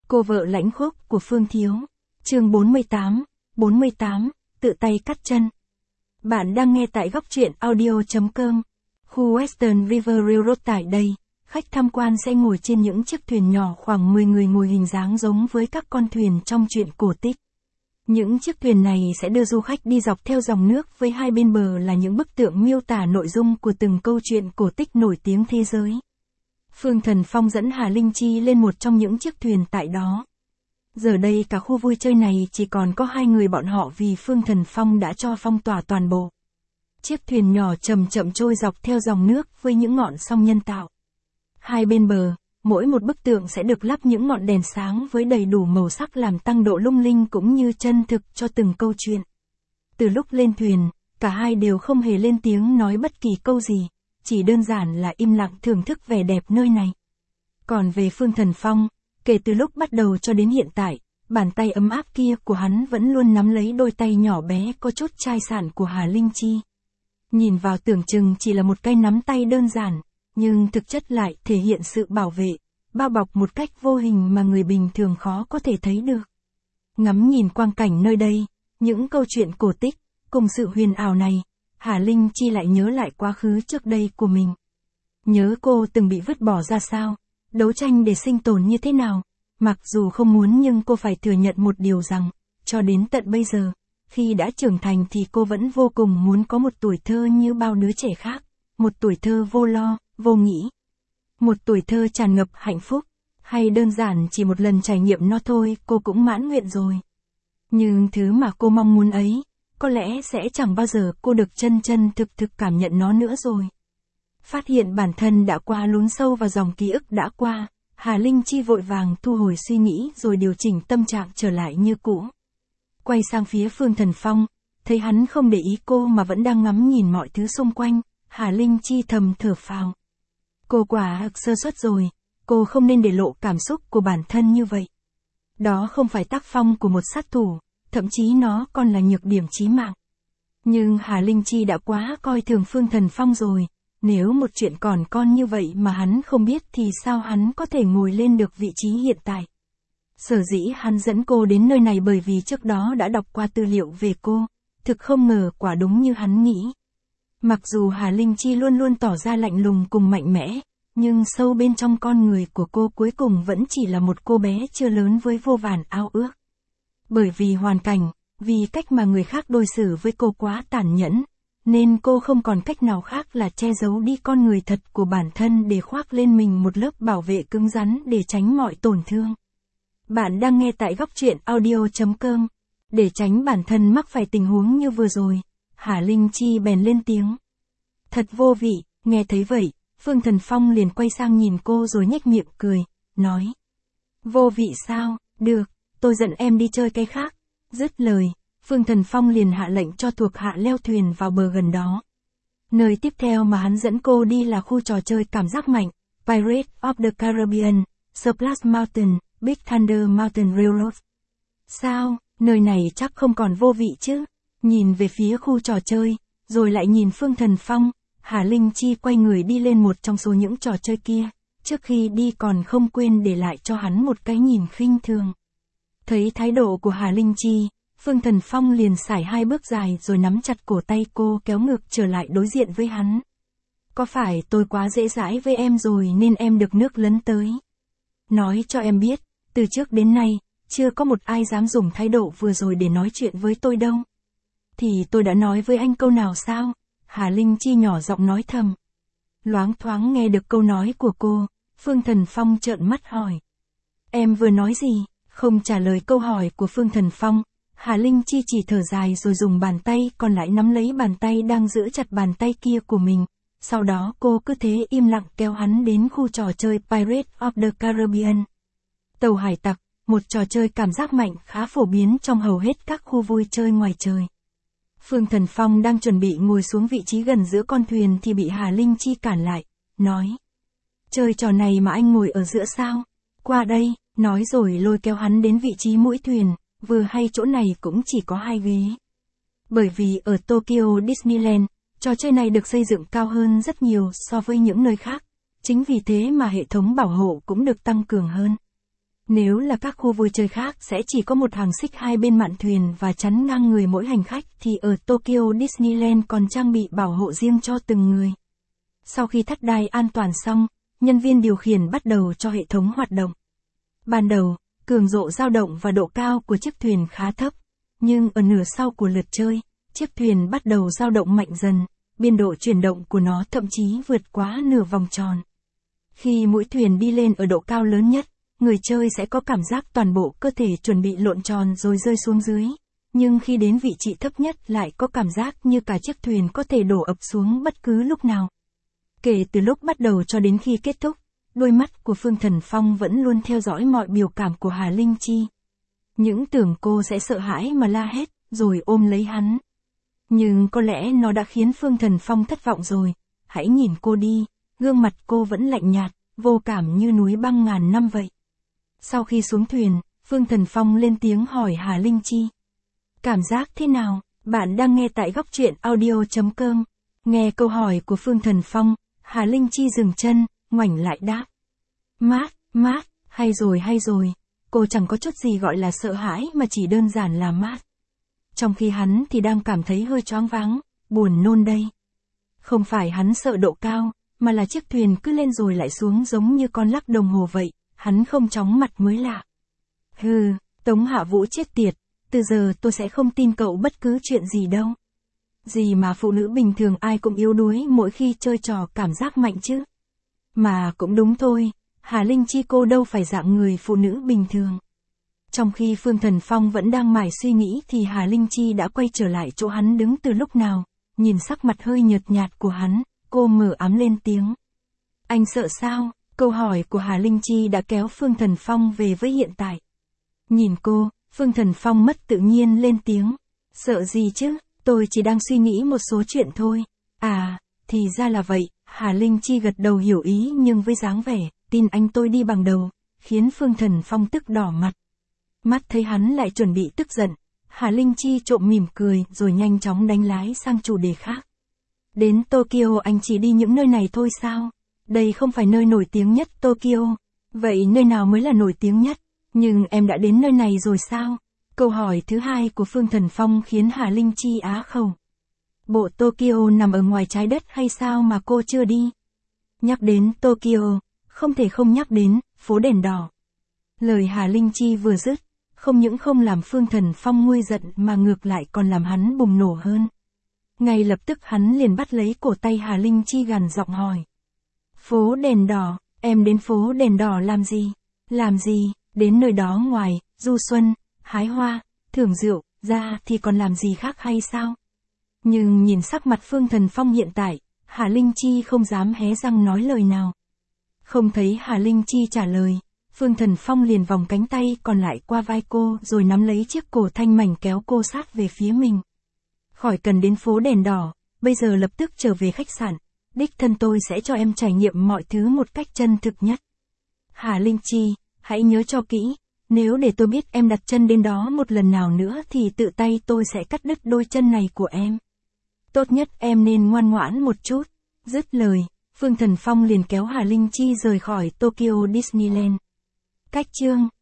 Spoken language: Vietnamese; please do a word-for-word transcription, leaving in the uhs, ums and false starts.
Cô vợ lãnh khốc của Phương Thiếu. Chương bốn mươi tám, bốn mươi tám, tự tay cắt chân. Bạn đang nghe tại góc truyện audio chấm com. Khu Western River Railroad tại đây, khách tham quan sẽ ngồi trên những chiếc thuyền nhỏ khoảng mười người ngồi hình dáng giống với các con thuyền trong truyện cổ tích. Những chiếc thuyền này sẽ đưa du khách đi dọc theo dòng nước với hai bên bờ là những bức tượng miêu tả nội dung của từng câu chuyện cổ tích nổi tiếng thế giới. Phương Thần Phong dẫn Hà Linh Chi lên một trong những chiếc thuyền tại đó. Giờ đây cả khu vui chơi này chỉ còn có hai người bọn họ vì Phương Thần Phong đã cho phong tỏa toàn bộ. Chiếc thuyền nhỏ chậm chậm trôi dọc theo dòng nước với những ngọn sông nhân tạo. Hai bên bờ, mỗi một bức tượng sẽ được lắp những ngọn đèn sáng với đầy đủ màu sắc làm tăng độ lung linh cũng như chân thực cho từng câu chuyện. Từ lúc lên thuyền, cả hai đều không hề lên tiếng nói bất kỳ câu gì, chỉ đơn giản là im lặng thưởng thức vẻ đẹp nơi này. Còn về Phương Thần Phong, kể từ lúc bắt đầu cho đến hiện tại, bàn tay ấm áp kia của hắn vẫn luôn nắm lấy đôi tay nhỏ bé có chút chai sạn của Hà Linh Chi. Nhìn vào tưởng chừng chỉ là một cái nắm tay đơn giản, nhưng thực chất lại thể hiện sự bảo vệ, bao bọc một cách vô hình mà người bình thường khó có thể thấy được. Ngắm nhìn quang cảnh nơi đây, những câu chuyện cổ tích, cùng sự huyền ảo này, Hà Linh Chi lại nhớ lại quá khứ trước đây của mình. Nhớ cô từng bị vứt bỏ ra sao, đấu tranh để sinh tồn như thế nào, mặc dù không muốn nhưng cô phải thừa nhận một điều rằng, cho đến tận bây giờ, khi đã trưởng thành thì cô vẫn vô cùng muốn có một tuổi thơ như bao đứa trẻ khác, một tuổi thơ vô lo, vô nghĩ. Một tuổi thơ tràn ngập hạnh phúc, hay đơn giản chỉ một lần trải nghiệm nó thôi cô cũng mãn nguyện rồi. Nhưng thứ mà cô mong muốn ấy, có lẽ sẽ chẳng bao giờ cô được chân chân thực thực cảm nhận nó nữa rồi. Phát hiện bản thân đã qua lún sâu vào dòng ký ức đã qua, Hà Linh Chi vội vàng thu hồi suy nghĩ rồi điều chỉnh tâm trạng trở lại như cũ. Quay sang phía Phương Thần Phong, thấy hắn không để ý cô mà vẫn đang ngắm nhìn mọi thứ xung quanh, Hà Linh Chi thầm thở phào. Cô quả thực sơ suất rồi, cô không nên để lộ cảm xúc của bản thân như vậy. Đó không phải tác phong của một sát thủ, thậm chí nó còn là nhược điểm chí mạng. Nhưng Hà Linh Chi đã quá coi thường Phương Thần Phong rồi, nếu một chuyện còn con như vậy mà hắn không biết thì sao hắn có thể ngồi lên được vị trí hiện tại. Sở dĩ hắn dẫn cô đến nơi này bởi vì trước đó đã đọc qua tư liệu về cô, thực không ngờ quả đúng như hắn nghĩ. Mặc dù Hà Linh Chi luôn luôn tỏ ra lạnh lùng cùng mạnh mẽ, nhưng sâu bên trong con người của cô cuối cùng vẫn chỉ là một cô bé chưa lớn với vô vàn ao ước. Bởi vì hoàn cảnh, vì cách mà người khác đối xử với cô quá tàn nhẫn, nên cô không còn cách nào khác là che giấu đi con người thật của bản thân để khoác lên mình một lớp bảo vệ cứng rắn để tránh mọi tổn thương. Bạn đang nghe tại góc truyện audio chấm com. Để tránh bản thân mắc phải tình huống như vừa rồi, Hà Linh Chi bèn lên tiếng. Thật vô vị, nghe thấy vậy, Phương Thần Phong liền quay sang nhìn cô rồi nhếch miệng cười, nói. Vô vị sao, được, tôi dẫn em đi chơi cái khác. Dứt lời, Phương Thần Phong liền hạ lệnh cho thuộc hạ leo thuyền vào bờ gần đó. Nơi tiếp theo mà hắn dẫn cô đi là khu trò chơi cảm giác mạnh, Pirates of the Caribbean, Splash Mountain, Big Thunder Mountain Railroad. Sao, nơi này chắc không còn vô vị chứ? Nhìn về phía khu trò chơi, rồi lại nhìn Phương Thần Phong, Hà Linh Chi quay người đi lên một trong số những trò chơi kia, trước khi đi còn không quên để lại cho hắn một cái nhìn khinh thường. Thấy thái độ của Hà Linh Chi, Phương Thần Phong liền sải hai bước dài rồi nắm chặt cổ tay cô kéo ngược trở lại đối diện với hắn. Có phải tôi quá dễ dãi với em rồi nên em được nước lấn tới? Nói cho em biết, từ trước đến nay, chưa có một ai dám dùng thái độ vừa rồi để nói chuyện với tôi đâu. Thì tôi đã nói với anh câu nào sao? Hà Linh Chi nhỏ giọng nói thầm. Loáng thoáng nghe được câu nói của cô, Phương Thần Phong trợn mắt hỏi. Em vừa nói gì? Không trả lời câu hỏi của Phương Thần Phong, Hà Linh Chi chỉ thở dài rồi dùng bàn tay còn lại nắm lấy bàn tay đang giữ chặt bàn tay kia của mình. Sau đó cô cứ thế im lặng kéo hắn đến khu trò chơi Pirates of the Caribbean. Tàu hải tặc, một trò chơi cảm giác mạnh khá phổ biến trong hầu hết các khu vui chơi ngoài trời. Phương Thần Phong đang chuẩn bị ngồi xuống vị trí gần giữa con thuyền thì bị Hà Linh Chi cản lại, nói. Chơi trò này mà anh ngồi ở giữa sao? Qua đây, nói rồi lôi kéo hắn đến vị trí mũi thuyền, vừa hay chỗ này cũng chỉ có hai ghế. Bởi vì ở Tokyo Disneyland, trò chơi này được xây dựng cao hơn rất nhiều so với những nơi khác, chính vì thế mà hệ thống bảo hộ cũng được tăng cường hơn. Nếu là các khu vui chơi khác sẽ chỉ có một hàng xích hai bên mạn thuyền và chắn ngang người mỗi hành khách, thì ở Tokyo Disneyland còn trang bị bảo hộ riêng cho từng người. Sau khi thắt đai an toàn xong, nhân viên điều khiển bắt đầu cho hệ thống hoạt động. Ban đầu, cường độ dao động và độ cao của chiếc thuyền khá thấp, nhưng ở nửa sau của lượt chơi, chiếc thuyền bắt đầu dao động mạnh dần, biên độ chuyển động của nó thậm chí vượt quá nửa vòng tròn. Khi mũi thuyền đi lên ở độ cao lớn nhất, người chơi sẽ có cảm giác toàn bộ cơ thể chuẩn bị lộn tròn rồi rơi xuống dưới, nhưng khi đến vị trí thấp nhất lại có cảm giác như cả chiếc thuyền có thể đổ ập xuống bất cứ lúc nào. Kể từ lúc bắt đầu cho đến khi kết thúc, đôi mắt của Phương Thần Phong vẫn luôn theo dõi mọi biểu cảm của Hà Linh Chi. Những tưởng cô sẽ sợ hãi mà la hét, rồi ôm lấy hắn. Nhưng có lẽ nó đã khiến Phương Thần Phong thất vọng rồi. Hãy nhìn cô đi, gương mặt cô vẫn lạnh nhạt, vô cảm như núi băng ngàn năm vậy. Sau khi xuống thuyền, Phương Thần Phong lên tiếng hỏi Hà Linh Chi. Cảm giác thế nào? Bạn đang nghe tại góc truyện audio chấm com. Nghe câu hỏi của Phương Thần Phong, Hà Linh Chi dừng chân, ngoảnh lại đáp. Mát, mát, hay rồi hay rồi. Cô chẳng có chút gì gọi là sợ hãi mà chỉ đơn giản là mát. Trong khi hắn thì đang cảm thấy hơi choáng váng, buồn nôn đây. Không phải hắn sợ độ cao, mà là chiếc thuyền cứ lên rồi lại xuống giống như con lắc đồng hồ vậy, hắn không chóng mặt mới lạ. Hừ, Tống Hạ Vũ chết tiệt, từ giờ tôi sẽ không tin cậu bất cứ chuyện gì đâu. Gì mà phụ nữ bình thường ai cũng yếu đuối mỗi khi chơi trò cảm giác mạnh chứ. Mà cũng đúng thôi, Hà Linh Chi cô đâu phải dạng người phụ nữ bình thường. Trong khi Phương Thần Phong vẫn đang mải suy nghĩ thì Hà Linh Chi đã quay trở lại chỗ hắn đứng từ lúc nào, nhìn sắc mặt hơi nhợt nhạt của hắn, cô mở ám lên tiếng. Anh sợ sao? Câu hỏi của Hà Linh Chi đã kéo Phương Thần Phong về với hiện tại. Nhìn cô, Phương Thần Phong mất tự nhiên lên tiếng. Sợ gì chứ, tôi chỉ đang suy nghĩ một số chuyện thôi. À, thì ra là vậy, Hà Linh Chi gật đầu hiểu ý nhưng với dáng vẻ, tin anh tôi đi bằng đầu, khiến Phương Thần Phong tức đỏ mặt. Mắt thấy hắn lại chuẩn bị tức giận, Hà Linh Chi trộm mỉm cười rồi nhanh chóng đánh lái sang chủ đề khác. Đến Tokyo anh chỉ đi những nơi này thôi sao? Đây không phải nơi nổi tiếng nhất Tokyo. Vậy nơi nào mới là nổi tiếng nhất? Nhưng em đã đến nơi này rồi sao? Câu hỏi thứ hai của Phương Thần Phong khiến Hà Linh Chi á khẩu. Bộ Tokyo nằm ở ngoài trái đất hay sao mà cô chưa đi? Nhắc đến Tokyo, không thể không nhắc đến phố đèn đỏ. Lời Hà Linh Chi vừa dứt, không những không làm Phương Thần Phong nguôi giận mà ngược lại còn làm hắn bùng nổ hơn. Ngay lập tức hắn liền bắt lấy cổ tay Hà Linh Chi gằn giọng hỏi. Phố đèn đỏ, em đến phố đèn đỏ làm gì? Làm gì? Đến nơi đó ngoài, du xuân, hái hoa, thưởng rượu, ra thì còn làm gì khác hay sao? Nhưng nhìn sắc mặt Phương Thần Phong hiện tại, Hà Linh Chi không dám hé răng nói lời nào. Không thấy Hà Linh Chi trả lời, Phương Thần Phong liền vòng cánh tay còn lại qua vai cô rồi nắm lấy chiếc cổ thanh mảnh kéo cô sát về phía mình. Khỏi cần đến phố đèn đỏ, bây giờ lập tức trở về khách sạn, đích thân tôi sẽ cho em trải nghiệm mọi thứ một cách chân thực nhất. Hà Linh Chi, hãy nhớ cho kỹ, nếu để tôi biết em đặt chân đến đó một lần nào nữa thì tự tay tôi sẽ cắt đứt đôi chân này của em. Tốt nhất em nên ngoan ngoãn một chút. Dứt lời, Phương Thần Phong liền kéo Hà Linh Chi rời khỏi Tokyo Disneyland. Cách chương